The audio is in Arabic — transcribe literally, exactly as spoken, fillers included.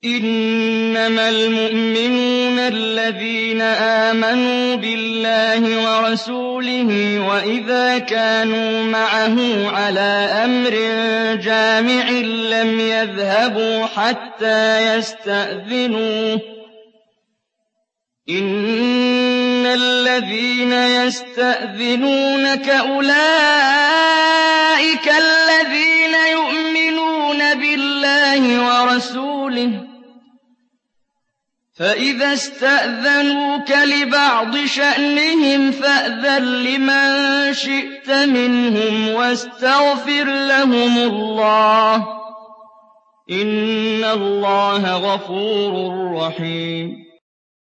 إِنَّمَا الْمُؤْمِنُونَ الَّذِينَ آمَنُوا بِاللَّهِ وَرَسُولِهِ وَإِذَا كَانُوا مَعَهُ عَلَىٰ أَمْرٍ جَامِعٍ لَّمْ يَذْهَبُوا حَتَّىٰ يَسْتَأْذِنُوهُ ۚ إِنَّ الَّذِينَ يَسْتَأْذِنُونَكَ أُولَٰئِكَ الَّذِينَ يُؤْمِنُونَ بِاللَّهِ وَرَسُولِهِ ۚ فَإِذَا اسْتَأْذَنُوكَ لِبَعْضِ شَأْنِهِمْ فَأْذَن لِّمَن شِئْتَ مِنْهُمْ وَاسْتَغْفِرْ لَهُمُ اللَّهَ ۚ إِنَّ اللَّهَ غَفُورٌ رَّحِيمٌ.